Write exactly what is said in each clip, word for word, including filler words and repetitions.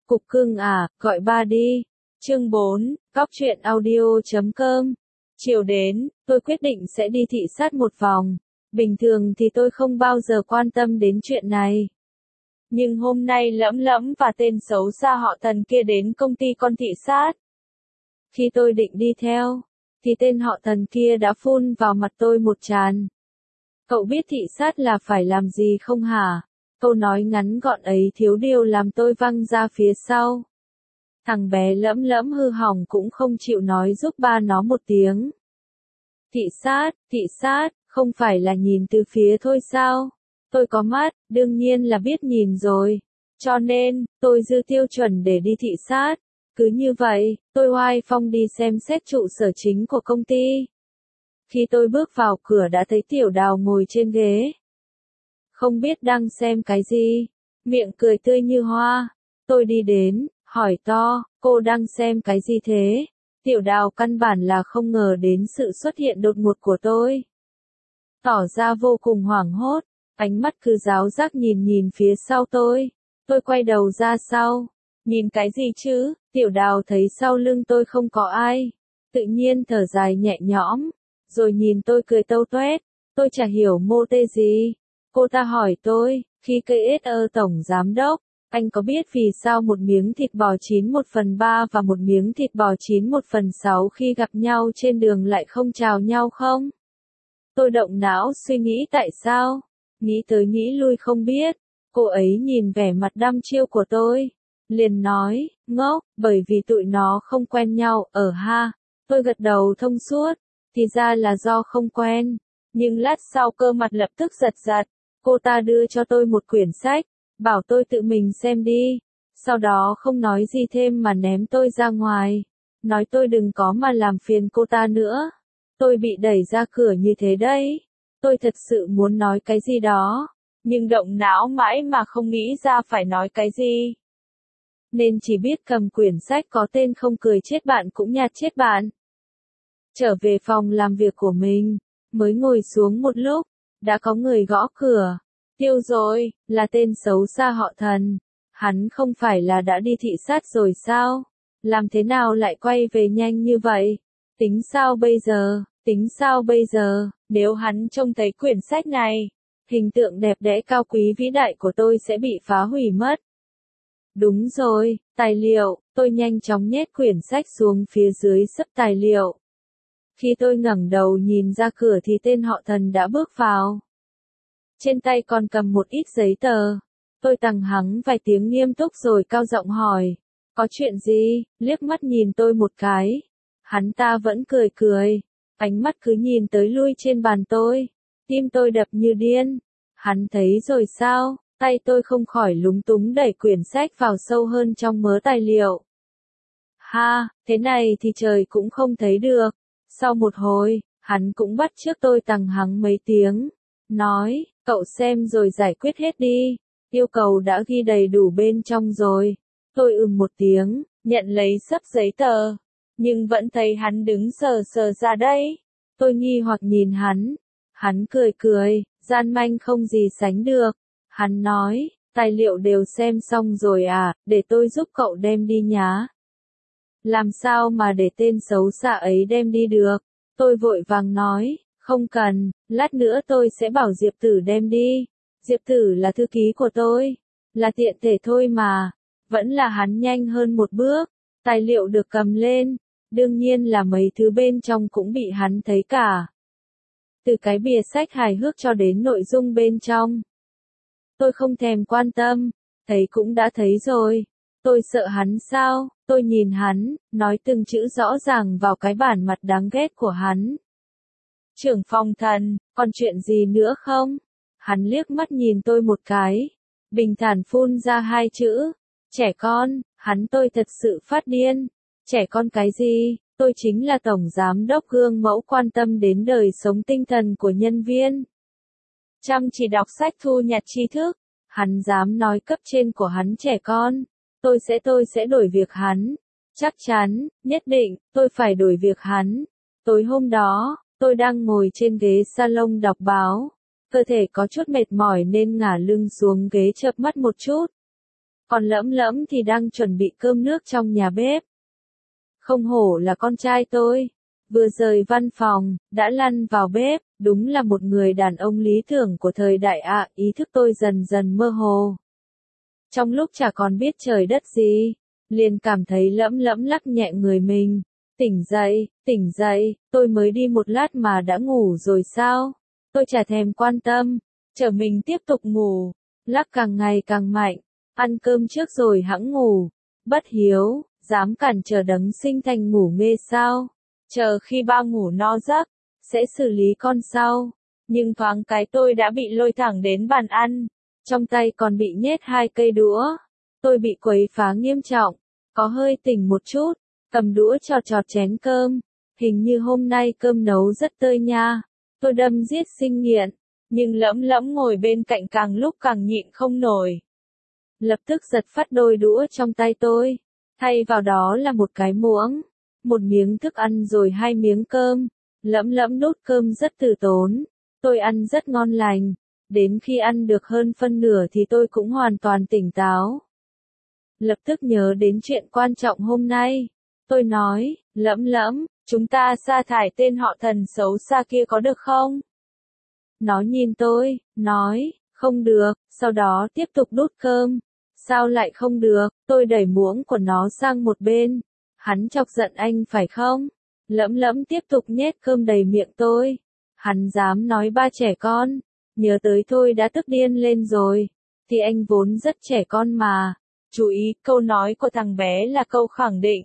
Cục cưng à, gọi ba đi. Chương bốn, cóc truyện audio chấm com. Chiều đến, tôi quyết định sẽ đi thị sát một vòng. Bình thường thì tôi không bao giờ quan tâm đến chuyện này. Nhưng hôm nay Lẫm Lẫm và tên xấu xa họ Tần kia đến công ty con thị sát. Khi tôi định đi theo, thì tên họ Tần kia đã phun vào mặt tôi một tràn. Cậu biết thị sát là phải làm gì không hả? Câu nói ngắn gọn ấy thiếu điều làm tôi văng ra phía sau. Thằng bé Lẫm Lẫm hư hỏng cũng không chịu nói giúp ba nó một tiếng. Thị sát, thị sát, không phải là nhìn từ phía thôi sao? Tôi có mắt, đương nhiên là biết nhìn rồi. Cho nên, tôi dư tiêu chuẩn để đi thị sát. Cứ như vậy, tôi oai phong đi xem xét trụ sở chính của công ty. Khi tôi bước vào cửa đã thấy Tiểu Đào ngồi trên ghế. Không biết đang xem cái gì, miệng cười tươi như hoa. Tôi đi đến, hỏi to, cô đang xem cái gì thế? Tiểu Đào căn bản là không ngờ đến sự xuất hiện đột ngột của tôi. Tỏ ra vô cùng hoảng hốt, ánh mắt cứ giáo giác nhìn nhìn phía sau tôi. Tôi quay đầu ra sau, nhìn cái gì chứ? Tiểu Đào thấy sau lưng tôi không có ai, tự nhiên thở dài nhẹ nhõm, rồi nhìn tôi cười tâu tuét. Tôi chả hiểu mô tê gì. Cô ta hỏi tôi, khi cây ét ơ tổng giám đốc, anh có biết vì sao một miếng thịt bò chín một phần ba và một miếng thịt bò chín một phần sáu khi gặp nhau trên đường lại không chào nhau không? Tôi động não suy nghĩ tại sao, nghĩ tới nghĩ lui không biết. Cô ấy nhìn vẻ mặt đăm chiêu của tôi, liền nói, ngốc, bởi vì tụi nó không quen nhau, ở ha. Tôi gật đầu thông suốt, thì ra là do không quen. Nhưng lát sau cơ mặt lập tức giật giật, cô ta đưa cho tôi một quyển sách, bảo tôi tự mình xem đi. Sau đó không nói gì thêm mà ném tôi ra ngoài, nói tôi đừng có mà làm phiền cô ta nữa. Tôi bị đẩy ra cửa như thế đấy. Tôi thật sự muốn nói cái gì đó, nhưng động não mãi mà không nghĩ ra phải nói cái gì. Nên chỉ biết cầm quyển sách có tên Không cười chết bạn cũng nhạt chết bạn. Trở về phòng làm việc của mình, mới ngồi xuống một lúc, đã có người gõ cửa. Tiêu rồi, là tên xấu xa họ Thần. Hắn không phải là đã đi thị sát rồi sao? Làm thế nào lại quay về nhanh như vậy? Tính sao bây giờ? Tính sao bây giờ? Nếu hắn trông thấy quyển sách này, hình tượng đẹp đẽ cao quý vĩ đại của tôi sẽ bị phá hủy mất. Đúng rồi, tài liệu. Tôi nhanh chóng nhét quyển sách xuống phía dưới xấp tài liệu. Khi tôi ngẩng đầu nhìn ra cửa thì tên họ Thần đã bước vào. Trên tay còn cầm một ít giấy tờ. Tôi tằng hắng vài tiếng nghiêm túc rồi cao giọng hỏi, có chuyện gì? Liếc mắt nhìn tôi một cái. Hắn ta vẫn cười cười, ánh mắt cứ nhìn tới lui trên bàn tôi. Tim tôi đập như điên. Hắn thấy rồi sao? Tay tôi không khỏi lúng túng đẩy quyển sách vào sâu hơn trong mớ tài liệu. Ha, thế này thì trời cũng không thấy được. Sau một hồi, hắn cũng bắt chước tôi tằng hắng mấy tiếng. Nói, cậu xem rồi giải quyết hết đi. Yêu cầu đã ghi đầy đủ bên trong rồi. Tôi ừm một tiếng, nhận lấy xấp giấy tờ. Nhưng vẫn thấy hắn đứng sờ sờ ra đấy. Tôi nghi hoặc nhìn hắn. Hắn cười cười, gian manh không gì sánh được. Hắn nói, tài liệu đều xem xong rồi à, để tôi giúp cậu đem đi nhá. Làm sao mà để tên xấu xa ấy đem đi được? Tôi vội vàng nói, không cần, lát nữa tôi sẽ bảo Diệp Tử đem đi. Diệp Tử là thư ký của tôi, là tiện thể thôi mà. Vẫn là hắn nhanh hơn một bước. Tài liệu được cầm lên, đương nhiên là mấy thứ bên trong cũng bị hắn thấy cả. Từ cái bìa sách hài hước cho đến nội dung bên trong. Tôi không thèm quan tâm, thấy cũng đã thấy rồi. Tôi sợ hắn sao? Tôi nhìn hắn, nói từng chữ rõ ràng vào cái bản mặt đáng ghét của hắn. Trưởng phòng Thần, còn chuyện gì nữa không? Hắn liếc mắt nhìn tôi một cái, bình thản phun ra hai chữ, trẻ con. Hắn tôi thật sự phát điên. Trẻ con cái gì? Tôi chính là tổng giám đốc gương mẫu quan tâm đến đời sống tinh thần của nhân viên. Chăm chỉ đọc sách thu nhặt tri thức. Hắn dám nói cấp trên của hắn trẻ con. Tôi sẽ tôi sẽ đổi việc hắn. Chắc chắn, nhất định, tôi phải đổi việc hắn. Tối hôm đó, tôi đang ngồi trên ghế salon đọc báo. Cơ thể có chút mệt mỏi nên ngả lưng xuống ghế chợp mắt một chút. còn Lẫm Lẫm thì đang chuẩn bị cơm nước trong nhà bếp. Không hổ là con trai tôi, vừa rời văn phòng, đã lăn vào bếp, đúng là một người đàn ông lý tưởng của thời đại ạ, ý thức tôi dần dần mơ hồ. Trong lúc chả còn biết trời đất gì, liền cảm thấy Lẫm Lẫm lắc nhẹ người mình. Tỉnh dậy, tỉnh dậy, tôi mới đi một lát mà đã ngủ rồi sao? Tôi chả thèm quan tâm, chờ mình tiếp tục ngủ, lắc càng ngày càng mạnh, ăn cơm trước rồi hẵng ngủ. Bất hiếu, dám cản trở đấng sinh thành ngủ mê sao? Chờ khi ba ngủ no giấc, sẽ xử lý con sau. Nhưng thoáng cái tôi đã bị lôi thẳng đến bàn ăn, trong tay còn bị nhét hai cây đũa. Tôi bị quấy phá nghiêm trọng, có hơi tỉnh một chút, cầm đũa chọt chọt chén cơm. Hình như hôm nay cơm nấu rất tơi nha. Tôi đâm giết sinh nghiện, nhưng Lẫm Lẫm ngồi bên cạnh càng lúc càng nhịn không nổi. Lập tức giật phát đôi đũa trong tay tôi, thay vào đó là một cái muỗng, một miếng thức ăn rồi hai miếng cơm. Lẫm Lẫm đút cơm rất từ tốn, tôi ăn rất ngon lành, đến khi ăn được hơn phân nửa thì tôi cũng hoàn toàn tỉnh táo. Lập tức nhớ đến chuyện quan trọng hôm nay, tôi nói, Lẫm Lẫm, chúng ta sa thải tên họ Thần xấu xa kia có được không? Nó nhìn tôi, nói, không được, sau đó tiếp tục đút cơm. Sao lại không được? Tôi đẩy muỗng của nó sang một bên. Hắn chọc giận anh phải không? Lẫm Lẫm tiếp tục nhét cơm đầy miệng tôi. Hắn dám nói ba trẻ con. Nhớ tới tôi đã tức điên lên rồi. Thì anh vốn rất trẻ con mà. Chú ý, câu nói của thằng bé là câu khẳng định.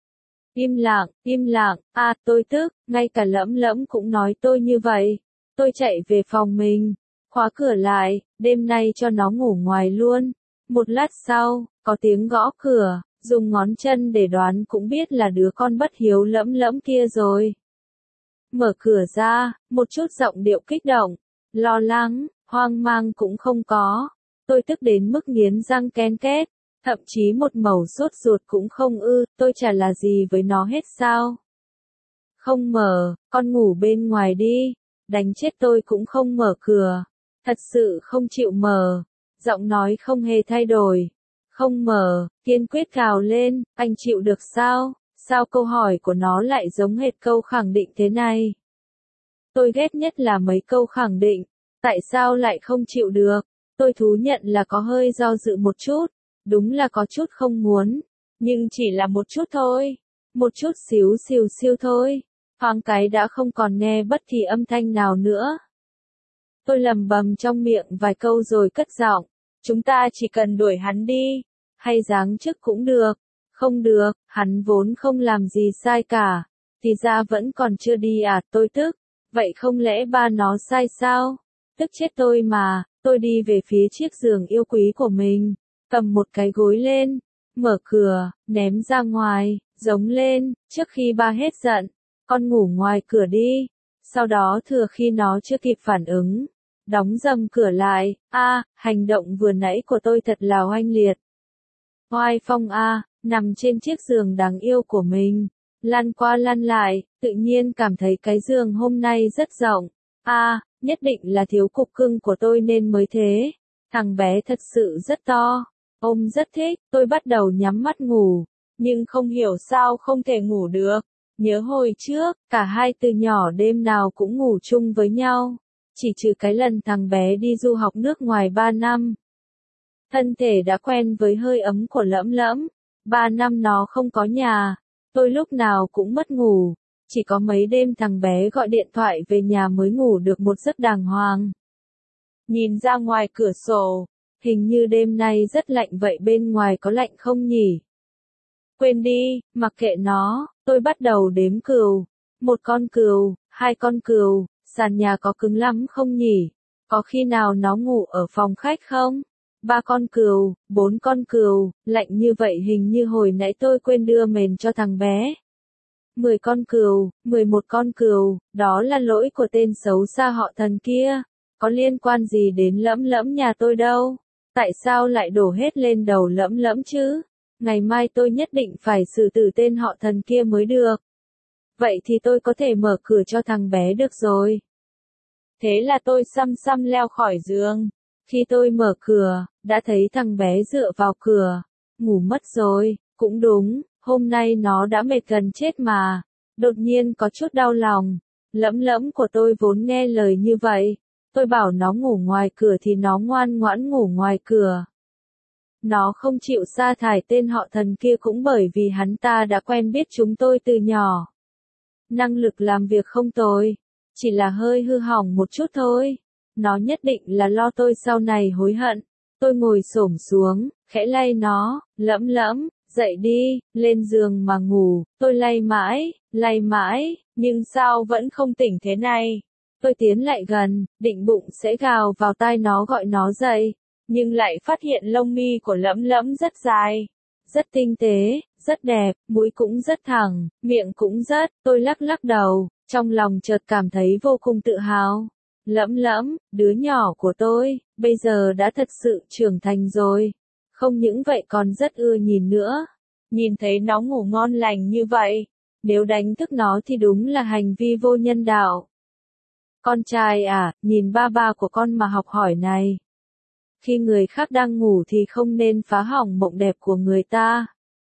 Im lặng, im lặng, à tôi tức, ngay cả Lẫm Lẫm cũng nói tôi như vậy. Tôi chạy về phòng mình, khóa cửa lại, đêm nay cho nó ngủ ngoài luôn. Một lát sau, có tiếng gõ cửa, dùng ngón chân để đoán cũng biết là đứa con bất hiếu Lẫm Lẫm kia rồi. Mở cửa ra, một chút giọng điệu kích động, lo lắng, hoang mang cũng không có. Tôi tức đến mức nghiến răng ken két, thậm chí một mẩu sốt ruột cũng không ư, tôi chả là gì với nó hết sao. Không mở, con ngủ bên ngoài đi, đánh chết tôi cũng không mở cửa, thật sự không chịu mở. Giọng nói không hề thay đổi. Không mở, kiên quyết cào lên, anh chịu được sao? Sao câu hỏi của nó lại giống hệt câu khẳng định thế này? Tôi ghét nhất là mấy câu khẳng định. Tại sao lại không chịu được? Tôi thú nhận là có hơi do dự một chút. Đúng là có chút không muốn. Nhưng chỉ là một chút thôi. Một chút xíu xìu xiu thôi. Thoáng cái đã không còn nghe bất kỳ âm thanh nào nữa. Tôi lầm bầm trong miệng vài câu rồi cất giọng. Chúng ta chỉ cần đuổi hắn đi, hay giáng chức cũng được. Không được, hắn vốn không làm gì sai cả, thì ra vẫn còn chưa đi à, tôi tức. Vậy không lẽ ba nó sai sao? Tức chết tôi mà. Tôi đi về phía chiếc giường yêu quý của mình, cầm một cái gối lên, mở cửa, ném ra ngoài, giống lên, trước khi ba hết giận, con ngủ ngoài cửa đi. Sau đó thừa khi nó chưa kịp phản ứng, đóng dầm cửa lại. A, hành động vừa nãy của tôi thật là oanh liệt. Oai phong a, nằm trên chiếc giường đáng yêu của mình, lăn qua lăn lại, tự nhiên cảm thấy cái giường hôm nay rất rộng. A, nhất định là thiếu cục cưng của tôi nên mới thế. Thằng bé thật sự rất to, ôm rất thích. Tôi bắt đầu nhắm mắt ngủ, nhưng không hiểu sao không thể ngủ được. Nhớ hồi trước, cả hai từ nhỏ đêm nào cũng ngủ chung với nhau. Chỉ trừ cái lần thằng bé đi du học nước ngoài ba năm. Thân thể đã quen với hơi ấm của Lẫm Lẫm. Ba năm nó không có nhà. Tôi lúc nào cũng mất ngủ. Chỉ có mấy đêm thằng bé gọi điện thoại về nhà mới ngủ được một giấc đàng hoàng. Nhìn ra ngoài cửa sổ. Hình như đêm nay rất lạnh vậy, bên ngoài có lạnh không nhỉ? Quên đi, mặc kệ nó. Tôi bắt đầu đếm cừu. Một con cừu, hai con cừu. Sàn nhà có cứng lắm không nhỉ? Có khi nào nó ngủ ở phòng khách không? Ba con cừu, bốn con cừu, lạnh như vậy hình như hồi nãy tôi quên đưa mền cho thằng bé. Mười con cừu, mười một con cừu, đó là lỗi của tên xấu xa họ Thần kia. Có liên quan gì đến Lẫm Lẫm nhà tôi đâu? Tại sao lại đổ hết lên đầu Lẫm Lẫm chứ? Ngày mai tôi nhất định phải xử tử tên họ Thần kia mới được. Vậy thì tôi có thể mở cửa cho thằng bé được rồi. Thế là tôi xăm xăm leo khỏi giường, Khi tôi mở cửa, đã thấy thằng bé dựa vào cửa, ngủ mất rồi, cũng đúng, hôm nay nó đã mệt gần chết mà. Đột nhiên có chút đau lòng, Lẫm Lẫm của tôi vốn nghe lời như vậy, tôi bảo nó ngủ ngoài cửa thì nó ngoan ngoãn ngủ ngoài cửa. Nó không chịu sa thải tên họ Thần kia cũng bởi vì hắn ta đã quen biết chúng tôi từ nhỏ. Năng lực làm việc không tồi, chỉ là hơi hư hỏng một chút thôi. Nó nhất định là lo tôi sau này hối hận. Tôi ngồi xổm xuống, khẽ lay nó, Lẫm Lẫm, dậy đi, lên giường mà ngủ. Tôi lay mãi, lay mãi, nhưng sao vẫn không tỉnh thế này. Tôi tiến lại gần, định bụng sẽ gào vào tai nó gọi nó dậy, nhưng lại phát hiện lông mi của Lẫm Lẫm rất dài, rất tinh tế, rất đẹp, mũi cũng rất thẳng, miệng cũng rất. Tôi lắc lắc đầu, trong lòng chợt cảm thấy vô cùng tự hào. Lẫm Lẫm, đứa nhỏ của tôi, bây giờ đã thật sự trưởng thành rồi. Không những vậy còn rất ưa nhìn nữa. Nhìn thấy nó ngủ ngon lành như vậy, nếu đánh thức nó thì đúng là hành vi vô nhân đạo. Con trai à, nhìn ba ba của con mà học hỏi này. Khi người khác đang ngủ thì không nên phá hỏng mộng đẹp của người ta.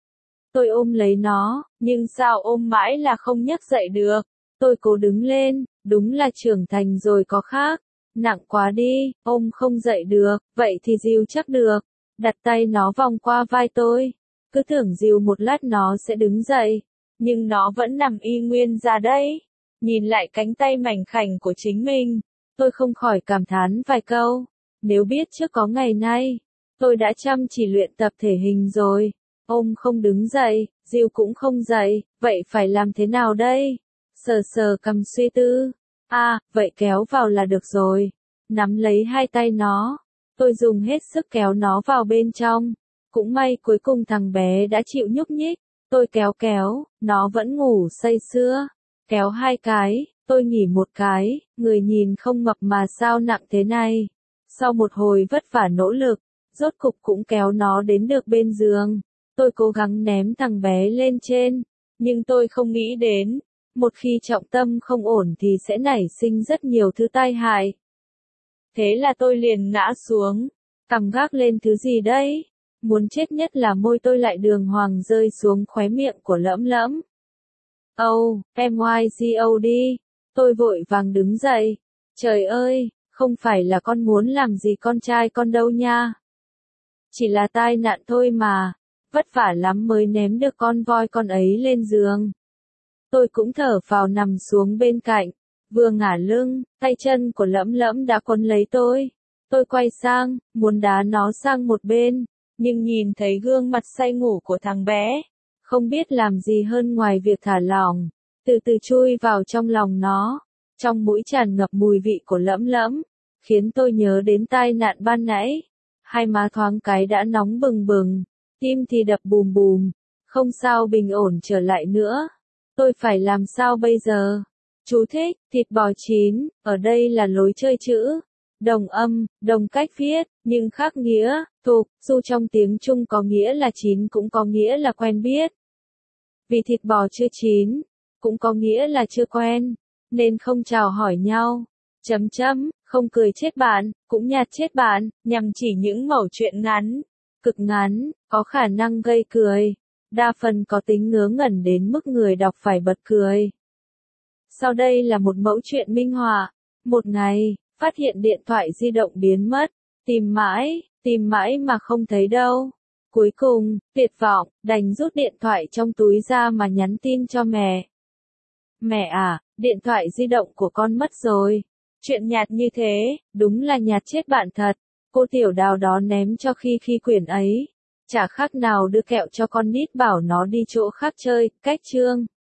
Tôi ôm lấy nó, nhưng sao ôm mãi là không nhấc dậy được. Tôi cố đứng lên, đúng là trưởng thành rồi có khác. Nặng quá đi, ôm không dậy được, vậy thì dìu chắc được. Đặt tay nó vòng qua vai tôi. Cứ tưởng dìu một lát nó sẽ đứng dậy. Nhưng nó vẫn nằm y nguyên ra đấy. Nhìn lại cánh tay mảnh khảnh của chính mình, tôi không khỏi cảm thán vài câu. Nếu biết trước có ngày nay, tôi đã chăm chỉ luyện tập thể hình rồi. Ôm không đứng dậy, dìu cũng không dậy, vậy phải làm thế nào đây? Sờ sờ cằm suy tư. À, vậy kéo vào là được rồi. Nắm lấy hai tay nó. Tôi dùng hết sức kéo nó vào bên trong. Cũng may cuối cùng thằng bé đã chịu nhúc nhích. Tôi kéo kéo, nó vẫn ngủ say sưa. Kéo hai cái, tôi nghỉ một cái, người nhìn không mập mà sao nặng thế này. Sau một hồi vất vả nỗ lực, rốt cục cũng kéo nó đến được bên giường. Tôi cố gắng ném thằng bé lên trên, nhưng tôi không nghĩ đến, một khi trọng tâm không ổn thì sẽ nảy sinh rất nhiều thứ tai hại. Thế là tôi liền ngã xuống, cằm gác lên thứ gì đấy? Muốn chết nhất là môi tôi lại đường hoàng rơi xuống khóe miệng của Lẫm Lẫm. Oh, em y giê o đi. Tôi vội vàng đứng dậy. Trời ơi, không phải là con muốn làm gì con trai con đâu nha. Chỉ là tai nạn thôi mà. Vất vả lắm mới ném được con voi con ấy lên giường. Tôi cũng thở phào nằm xuống bên cạnh. Vừa ngả lưng, tay chân của Lẫm Lẫm đã quấn lấy tôi. Tôi quay sang, muốn đá nó sang một bên. Nhưng nhìn thấy gương mặt say ngủ của thằng bé, không biết làm gì hơn ngoài việc thả lỏng, từ từ chui vào trong lòng nó, trong mũi tràn ngập mùi vị của Lẫm Lẫm, khiến tôi nhớ đến tai nạn ban nãy. Hai má thoáng cái đã nóng bừng bừng, tim thì đập bùm bùm, không sao bình ổn trở lại nữa. Tôi phải làm sao bây giờ? Chú thích, thịt bò chín, ở đây là lối chơi chữ. Đồng âm, đồng cách viết, nhưng khác nghĩa, tục, dù trong tiếng Trung có nghĩa là chín cũng có nghĩa là quen biết. Vì thịt bò chưa chín, cũng có nghĩa là chưa quen, nên không chào hỏi nhau. Chấm chấm, không cười chết bạn, cũng nhạt chết bạn, nhằm chỉ những mẩu chuyện ngắn, cực ngắn, có khả năng gây cười. Đa phần có tính ngớ ngẩn đến mức người đọc phải bật cười. Sau đây là một mẫu chuyện minh họa. Một ngày, phát hiện điện thoại di động biến mất, tìm mãi, tìm mãi mà không thấy đâu. Cuối cùng, tuyệt vọng, đành rút điện thoại trong túi ra mà nhắn tin cho mẹ. Mẹ à, điện thoại di động của con mất rồi. Chuyện nhạt như thế, đúng là nhạt chết bạn thật. Cô tiểu Đào đó ném cho khi khi quyển ấy. Chả khác nào đưa kẹo cho con nít bảo nó đi chỗ khác chơi, cách chương.